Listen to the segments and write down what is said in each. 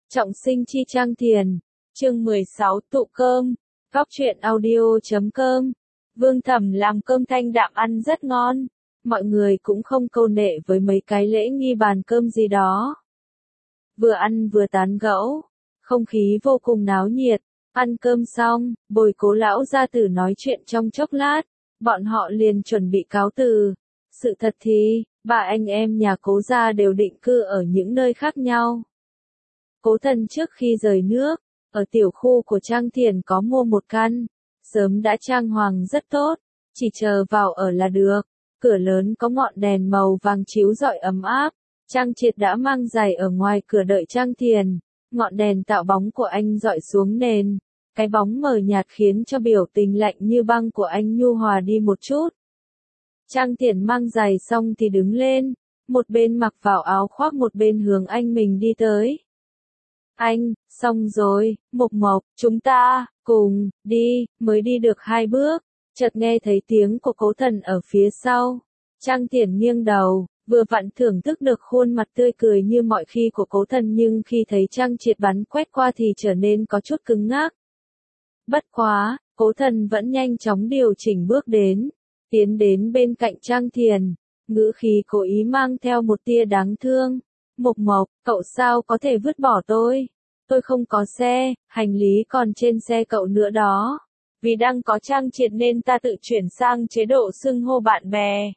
Trọng sinh chi Trang Thiền, chương 16 tụ cơm, góc truyện audio.com. Vương Thẩm làm cơm thanh đạm ăn rất ngon, mọi người cũng không câu nệ với mấy cái lễ nghi bàn cơm gì đó. Vừa ăn vừa tán gẫu, không khí vô cùng náo nhiệt, ăn cơm xong, Bồi Cố lão gia tử nói chuyện trong chốc lát, bọn họ liền chuẩn bị cáo từ. Sự thật thì, ba anh em nhà Cố gia đều định cư ở những nơi khác nhau. Cố Thần trước khi rời nước, ở tiểu khu của Trang Thiền có mua một căn, sớm đã trang hoàng rất tốt, chỉ chờ vào ở là được. Cửa lớn có ngọn đèn màu vàng chiếu rọi ấm áp, Trang Triệt đã mang giày ở ngoài cửa đợi Trang Thiền, ngọn đèn tạo bóng của anh rọi xuống nền, cái bóng mờ nhạt khiến cho biểu tình lạnh như băng của anh nhu hòa đi một chút. Trang Thiền mang giày xong thì đứng lên, một bên mặc vào áo khoác một bên hướng anh mình đi tới. Anh, xong rồi, Mộc Mộc, chúng ta, cùng, đi, mới đi được 2 bước, chợt nghe thấy tiếng của Cố Thần ở phía sau. Trang Thiền nghiêng đầu, vừa vặn thưởng thức được khuôn mặt tươi cười như mọi khi của Cố Thần nhưng khi thấy Trang Triệt bắn quét qua thì trở nên có chút cứng ngắc. Bất quá, Cố Thần vẫn nhanh chóng điều chỉnh bước đến, tiến đến bên cạnh Trang Thiền, ngữ khí cố ý mang theo một tia đáng thương. Mộc Mộc, cậu sao có thể vứt bỏ tôi? Tôi không có xe, hành lý còn trên xe cậu nữa đó. Vì đang có Trang Triệt nên ta tự chuyển sang chế độ xưng hô bạn bè.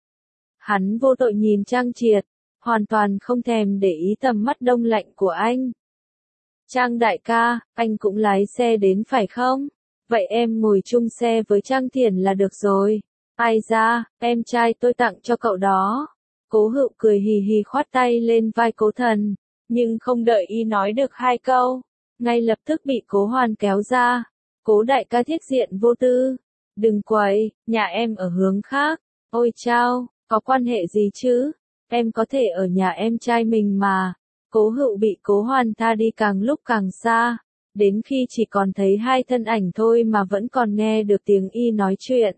Hắn vô tội nhìn Trang Triệt, hoàn toàn không thèm để ý tầm mắt đông lạnh của anh. Trang đại ca, anh cũng lái xe đến phải không? Vậy em ngồi chung xe với Trang Thiền là được rồi. Ai ra, em trai tôi tặng cho cậu đó. Cố Hựu cười hì hì khoát tay lên vai Cố Thần, nhưng không đợi y nói được 2 câu, ngay lập tức bị Cố Hoàn kéo ra. Cố đại ca thiết diện vô tư, đừng quậy, nhà em ở hướng khác. Ôi chao, có quan hệ gì chứ? Em có thể ở nhà em trai mình mà. Cố Hựu bị Cố Hoàn tha đi càng lúc càng xa, đến khi chỉ còn thấy 2 thân ảnh thôi mà vẫn còn nghe được tiếng y nói chuyện.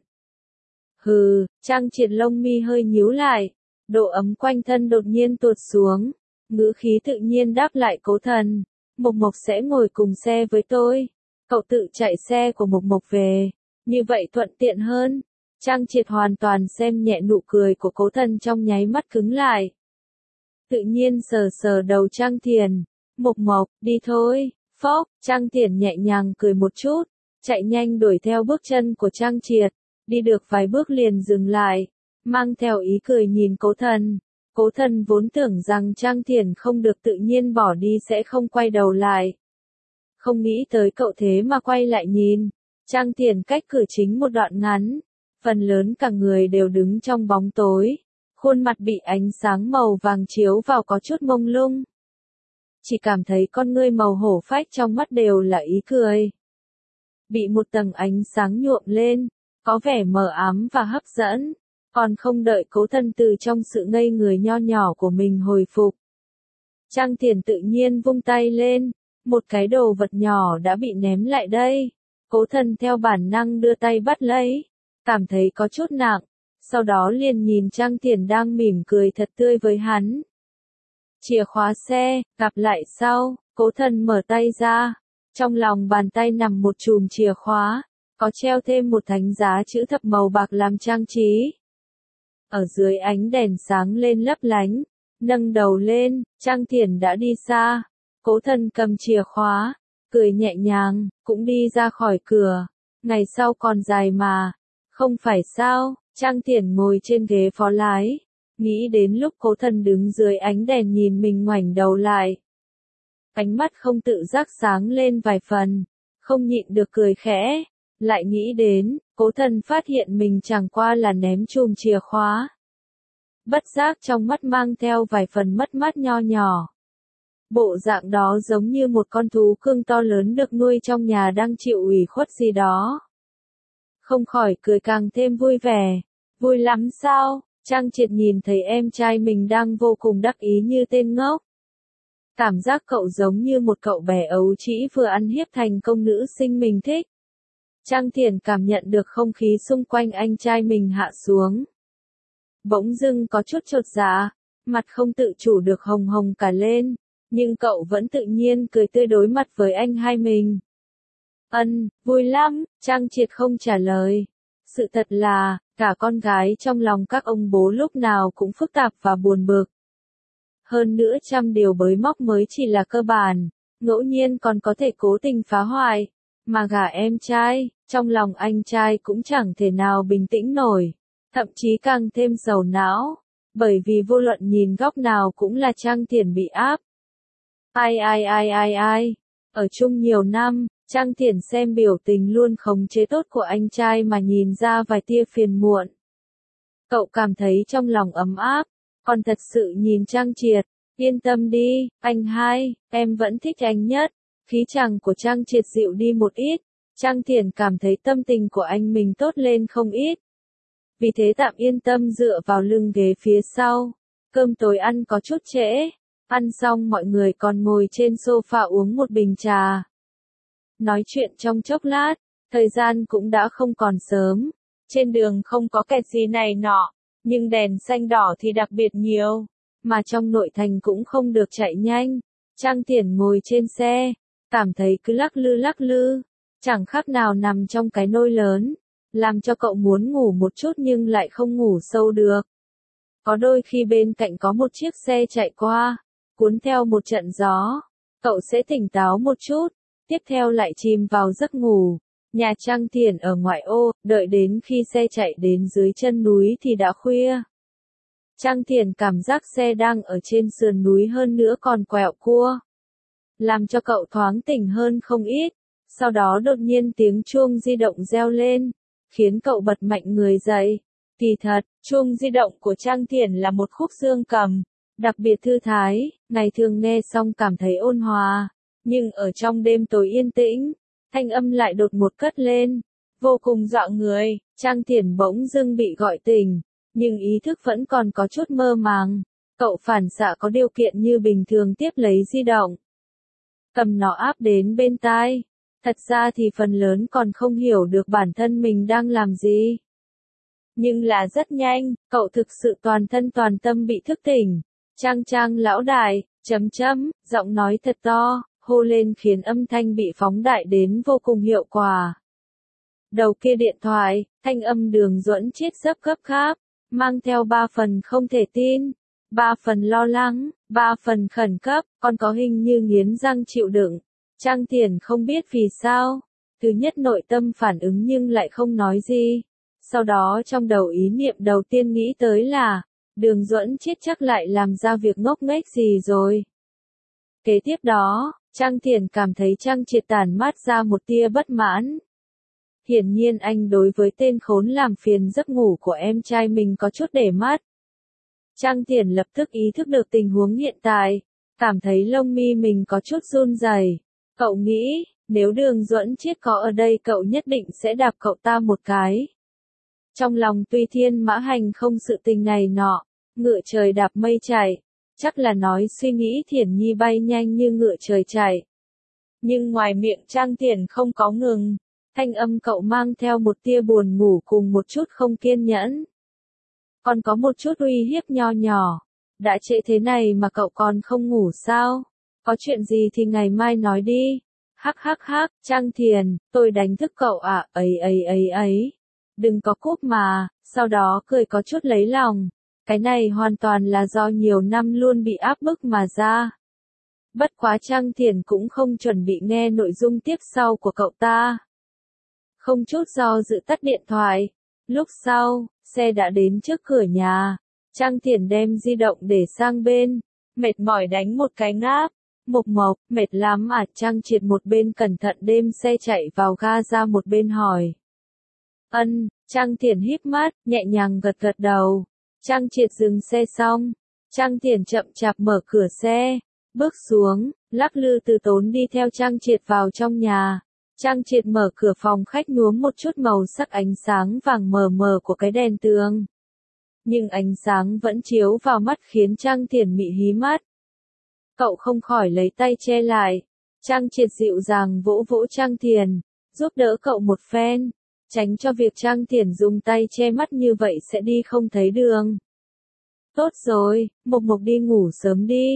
Hừ, Trang Triệt lông mi hơi nhíu lại, độ ấm quanh thân đột nhiên tuột xuống, ngữ khí tự nhiên đáp lại Cố Thần, Mộc Mộc sẽ ngồi cùng xe với tôi, cậu tự chạy xe của Mộc Mộc về, như vậy thuận tiện hơn. Trang Triệt hoàn toàn xem nhẹ nụ cười của Cố Thần trong nháy mắt cứng lại. Tự nhiên sờ sờ đầu Trang Thiền, Mộc Mộc, đi thôi, phốc, Trang Thiền nhẹ nhàng cười một chút, chạy nhanh đuổi theo bước chân của Trang Triệt, đi được vài bước liền dừng lại, mang theo ý cười nhìn Cố Thần. Cố Thần vốn tưởng rằng Trang Thiền không được tự nhiên bỏ đi sẽ không quay đầu lại. Không nghĩ tới cậu thế mà quay lại nhìn. Trang Thiền cách cửa chính một đoạn ngắn, phần lớn cả người đều đứng trong bóng tối, khuôn mặt bị ánh sáng màu vàng chiếu vào có chút mông lung. Chỉ cảm thấy con ngươi màu hổ phách trong mắt đều là ý cười. Bị một tầng ánh sáng nhuộm lên, có vẻ mờ ám và hấp dẫn, còn không đợi Cố Thần từ trong sự ngây người nho nhỏ của mình hồi phục. Trang Thiền tự nhiên vung tay lên, một cái đồ vật nhỏ đã bị ném lại đây. Cố Thần theo bản năng đưa tay bắt lấy, cảm thấy có chút nặng, sau đó liền nhìn Trang Thiền đang mỉm cười thật tươi với hắn. Chìa khóa xe, gặp lại sau, Cố Thần mở tay ra, trong lòng bàn tay nằm một chùm chìa khóa, có treo thêm một thánh giá chữ thập màu bạc làm trang trí. Ở dưới ánh đèn sáng lên lấp lánh, nâng đầu lên, Trang Thiền đã đi xa. Cố Thần cầm chìa khóa, cười nhẹ nhàng, cũng đi ra khỏi cửa. Ngày sau còn dài mà, không phải sao? Trang Thiền ngồi trên ghế phó lái, nghĩ đến lúc Cố Thần đứng dưới ánh đèn nhìn mình ngoảnh đầu lại. Ánh mắt không tự giác sáng lên vài phần, không nhịn được cười khẽ. Lại nghĩ đến, Cố Thần phát hiện mình chẳng qua là ném chùm chìa khóa. Bất giác trong mắt mang theo vài phần mất mát nho nhỏ. Bộ dạng đó giống như một con thú cưng to lớn được nuôi trong nhà đang chịu ủy khuất gì đó. Không khỏi cười càng thêm vui vẻ. Vui lắm sao? Trang Triệt nhìn thấy em trai mình đang vô cùng đắc ý như tên ngốc. Cảm giác cậu giống như một cậu bé ấu trĩ vừa ăn hiếp thành công nữ sinh mình thích. Trang Thiền cảm nhận được không khí xung quanh anh trai mình hạ xuống. Bỗng dưng có chút chột dạ, mặt không tự chủ được hồng hồng cả lên, nhưng cậu vẫn tự nhiên cười tươi đối mặt với anh hai mình. Vui lắm, Trang Triệt không trả lời. Sự thật là, cả con gái trong lòng các ông bố lúc nào cũng phức tạp và buồn bực. Hơn nữa trăm điều bới móc mới chỉ là cơ bản, ngẫu nhiên còn có thể cố tình phá hoại. Mà gả em trai, trong lòng anh trai cũng chẳng thể nào bình tĩnh nổi, thậm chí càng thêm sầu não, bởi vì vô luận nhìn góc nào cũng là Trang Thiển bị áp. Ai, ở chung nhiều năm, Trang Thiển xem biểu tình luôn khống chế tốt của anh trai mà nhìn ra vài tia phiền muộn. Cậu cảm thấy trong lòng ấm áp, còn thật sự nhìn Trang Triệt, yên tâm đi, anh hai, em vẫn thích anh nhất. Khí chàng của Trang Triệt dịu đi một ít, Trang Thiển cảm thấy tâm tình của anh mình tốt lên không ít. Vì thế tạm yên tâm dựa vào lưng ghế phía sau. Cơm tối ăn có chút trễ, ăn xong mọi người còn ngồi trên sofa uống một bình trà. Nói chuyện trong chốc lát, thời gian cũng đã không còn sớm. Trên đường không có kẹt gì này nọ, nhưng đèn xanh đỏ thì đặc biệt nhiều, mà trong nội thành cũng không được chạy nhanh. Trang Thiển ngồi trên xe, cảm thấy cứ lắc lư, chẳng khác nào nằm trong cái nôi lớn, làm cho cậu muốn ngủ một chút nhưng lại không ngủ sâu được. Có đôi khi bên cạnh có một chiếc xe chạy qua, cuốn theo một trận gió, cậu sẽ tỉnh táo một chút, tiếp theo lại chìm vào giấc ngủ. Nhà Trang Thiển ở ngoại ô, đợi đến khi xe chạy đến dưới chân núi thì đã khuya. Trang Thiển cảm giác xe đang ở trên sườn núi hơn nữa còn quẹo cua, làm cho cậu thoáng tỉnh hơn không ít. Sau đó đột nhiên tiếng chuông di động reo lên, khiến cậu bật mạnh người dậy. Kỳ thật, chuông di động của Trang Thiển là một khúc dương cầm, đặc biệt thư thái, ngày thường nghe xong cảm thấy ôn hòa, nhưng ở trong đêm tối yên tĩnh, thanh âm lại đột ngột cất lên, vô cùng dọa người. Trang Thiển bỗng dưng bị gọi tỉnh, nhưng ý thức vẫn còn có chút mơ màng. Cậu phản xạ có điều kiện như bình thường tiếp lấy di động, cầm nó áp đến bên tai. Thật ra thì phần lớn còn không hiểu được bản thân mình đang làm gì. Nhưng là rất nhanh, cậu thực sự toàn thân toàn tâm bị thức tỉnh. Trang lão đại, giọng nói thật to, hô lên khiến âm thanh bị phóng đại đến vô cùng hiệu quả. Đầu kia điện thoại, thanh âm Đường Duẫn Chiết rất gấp gáp, mang theo 3 phần không thể tin, 3 phần lo lắng, 3 phần khẩn cấp, còn có hình như nghiến răng chịu đựng. Trang Thiển không biết vì sao, thứ nhất nội tâm phản ứng nhưng lại không nói gì. Sau đó trong đầu ý niệm đầu tiên nghĩ tới là, Đường Duẫn Chiết chắc lại làm ra việc ngốc nghếch gì rồi. Kế tiếp đó, Trang Thiển cảm thấy Trang Triệt tản mát ra một tia bất mãn. Hiển nhiên anh đối với tên khốn làm phiền giấc ngủ của em trai mình có chút để mắt. Trang Thiển lập tức ý thức được tình huống hiện tại, cảm thấy lông mi mình có chút run rẩy. Cậu nghĩ, nếu Đường Duẫn Chiết có ở đây cậu nhất định sẽ đạp cậu ta một cái. Trong lòng tuy thiên mã hành không sự tình này nọ, ngựa trời đạp mây chạy, chắc là nói suy nghĩ Thiển Nhi bay nhanh như ngựa trời chạy. Nhưng ngoài miệng Trang Thiển không có ngừng, thanh âm cậu mang theo một tia buồn ngủ cùng một chút không kiên nhẫn. Còn có một chút uy hiếp nho nhỏ, đã trễ thế này mà cậu còn không ngủ sao? Có chuyện gì thì ngày mai nói đi. Hắc, Trang Thiển, tôi đánh thức cậu à, ấy. Đừng có cúp mà, sau đó cười có chút lấy lòng. Cái này hoàn toàn là do nhiều năm luôn bị áp bức mà ra. Bất quá Trang Thiển cũng không chuẩn bị nghe nội dung tiếp sau của cậu ta. Không chút do dự tắt điện thoại. Lúc sau, xe đã đến trước cửa nhà. Trang Thiển đem di động để sang bên, mệt mỏi đánh một cái ngáp. Mộc, mệt lắm à? Trang Triệt một bên cẩn thận đêm xe chạy vào ga ra một bên hỏi. Trang Thiển híp mắt, nhẹ nhàng gật đầu. Trang Triệt dừng xe xong, Trang Thiển chậm chạp mở cửa xe, bước xuống, lắc lư từ tốn đi theo Trang Triệt vào trong nhà. Trang Triệt mở cửa phòng khách nhuốm một chút màu sắc ánh sáng vàng mờ mờ của cái đèn tường. Nhưng ánh sáng vẫn chiếu vào mắt khiến Trang Thiển mị hí mắt. Cậu không khỏi lấy tay che lại. Trang Triệt dịu dàng vỗ vỗ Trang Thiển, giúp đỡ cậu một phen, tránh cho việc Trang Thiển dùng tay che mắt như vậy sẽ đi không thấy đường. Tốt rồi, Mộc đi ngủ sớm đi.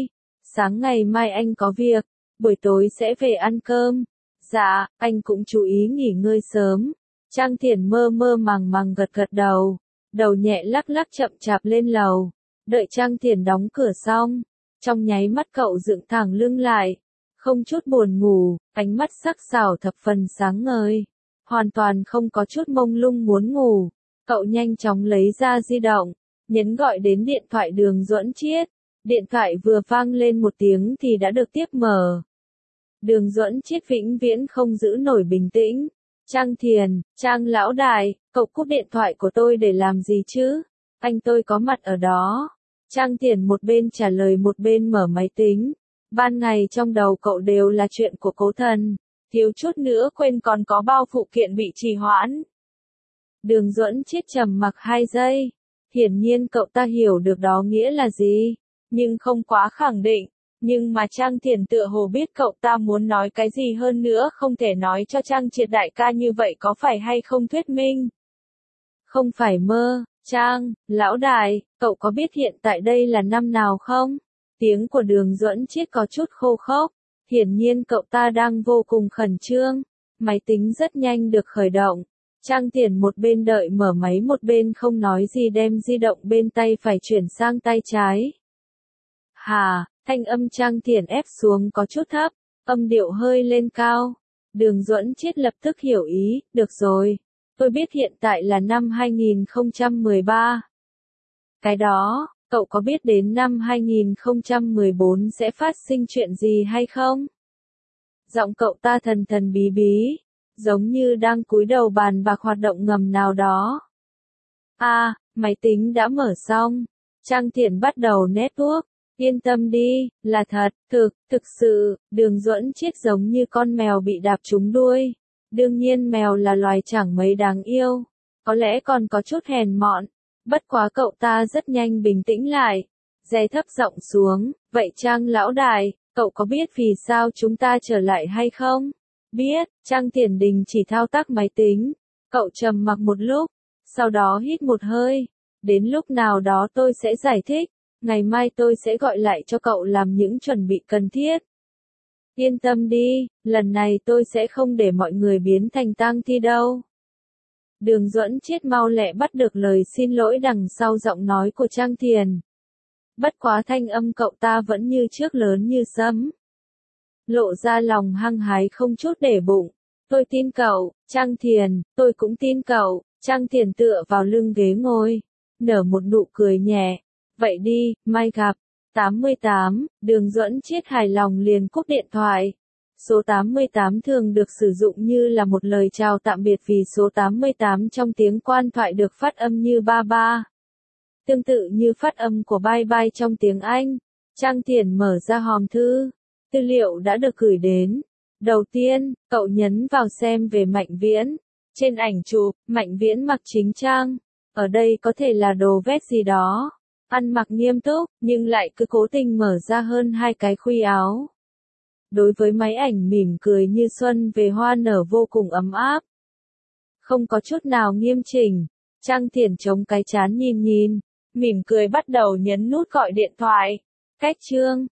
Sáng ngày mai anh có việc, buổi tối sẽ về ăn cơm. Dạ, anh cũng chú ý nghỉ ngơi sớm. Trang Thiển mơ mơ màng màng gật gật đầu, đầu nhẹ lắc lắc chậm chạp lên lầu. Đợi Trang Thiển đóng cửa xong, trong nháy mắt cậu dựng thẳng lưng lại, không chút buồn ngủ, ánh mắt sắc sảo thập phần sáng ngời, hoàn toàn không có chút mông lung muốn ngủ. Cậu nhanh chóng lấy ra di động, nhấn gọi đến điện thoại Đường Duẫn Chiết. Điện thoại vừa vang lên một tiếng thì đã được tiếp mở. Đường Duẫn Chiết vĩnh viễn không giữ nổi bình tĩnh. Trang Thiền, Trang lão đại, cậu cúp điện thoại của tôi để làm gì chứ? Anh tôi có mặt ở đó. Trang Thiền một bên trả lời một bên mở máy tính. Ban ngày trong đầu cậu đều là chuyện của Cố Thần, thiếu chút nữa quên còn có bao phụ kiện bị trì hoãn. Đường Duẫn Chiết trầm mặc 2 giây. Hiển nhiên cậu ta hiểu được đó nghĩa là gì, nhưng không quá khẳng định. Nhưng mà Trang Thiền tựa hồ biết cậu ta muốn nói cái gì hơn nữa không thể nói cho Trang Triệt đại ca như vậy có phải hay không thuyết minh. Không phải mơ, Trang, lão đại, cậu có biết hiện tại đây là năm nào không? Tiếng của Đường Duẫn Chiết có chút khô khốc, hiển nhiên cậu ta đang vô cùng khẩn trương. Máy tính rất nhanh được khởi động. Trang Thiền một bên đợi mở máy một bên không nói gì đem di động bên tay phải chuyển sang tay trái. Hà, thanh âm Trang Thiền ép xuống có chút thấp, âm điệu hơi lên cao. Đường Duẫn Chiết lập tức hiểu ý, được rồi, tôi biết hiện tại là năm 2013. Cái đó, cậu có biết đến năm 2014 sẽ phát sinh chuyện gì hay không? Giọng cậu ta thần thần bí bí, giống như đang cúi đầu bàn bạc hoạt động ngầm nào đó. Máy tính đã mở xong. Trang Thiển bắt đầu network. Yên tâm đi, là thật, thực sự, Đường Duẫn Chiết giống như con mèo bị đạp trúng đuôi. Đương nhiên mèo là loài chẳng mấy đáng yêu, có lẽ còn có chút hèn mọn. Bất quá cậu ta rất nhanh bình tĩnh lại, đè thấp giọng xuống, vậy Trang lão đại, cậu có biết vì sao chúng ta trở lại hay không? Biết, Trang Thiển đình chỉ thao tác máy tính, cậu trầm mặc một lúc, sau đó hít một hơi, đến lúc nào đó tôi sẽ giải thích, ngày mai tôi sẽ gọi lại cho cậu làm những chuẩn bị cần thiết. Yên tâm đi, lần này tôi sẽ không để mọi người biến thành tang thi đâu. Đường Duẫn Chiết mau lẹ bắt được lời xin lỗi đằng sau giọng nói của Trang Thiền. Bất quá thanh âm cậu ta vẫn như trước lớn như sấm. Lộ ra lòng hăng hái không chút để bụng. Tôi tin cậu, Trang Thiền, tôi cũng tin cậu. Trang Thiền tựa vào lưng ghế ngồi, nở một nụ cười nhẹ. Vậy đi, mai gặp. 88, Đường Duẫn Chiết hài lòng liền cúp điện thoại. Số 88 thường được sử dụng như là một lời chào tạm biệt vì số 88 trong tiếng quan thoại được phát âm như ba ba. Tương tự như phát âm của bye bye trong tiếng Anh. Trang Thiển mở ra hòm thư. Tư liệu đã được gửi đến. Đầu tiên, cậu nhấn vào xem về Mạnh Viễn. Trên ảnh chụp, Mạnh Viễn mặc chính trang. Ở đây có thể là đồ vét gì đó. Ăn mặc nghiêm túc, nhưng lại cứ cố tình mở ra hơn 2 cái khuy áo. Đối với máy ảnh mỉm cười như xuân về hoa nở vô cùng ấm áp. Không có chút nào nghiêm chỉnh. Trang Thiển chống cái trán nhìn nhìn, mỉm cười bắt đầu nhấn nút gọi điện thoại. Cách chương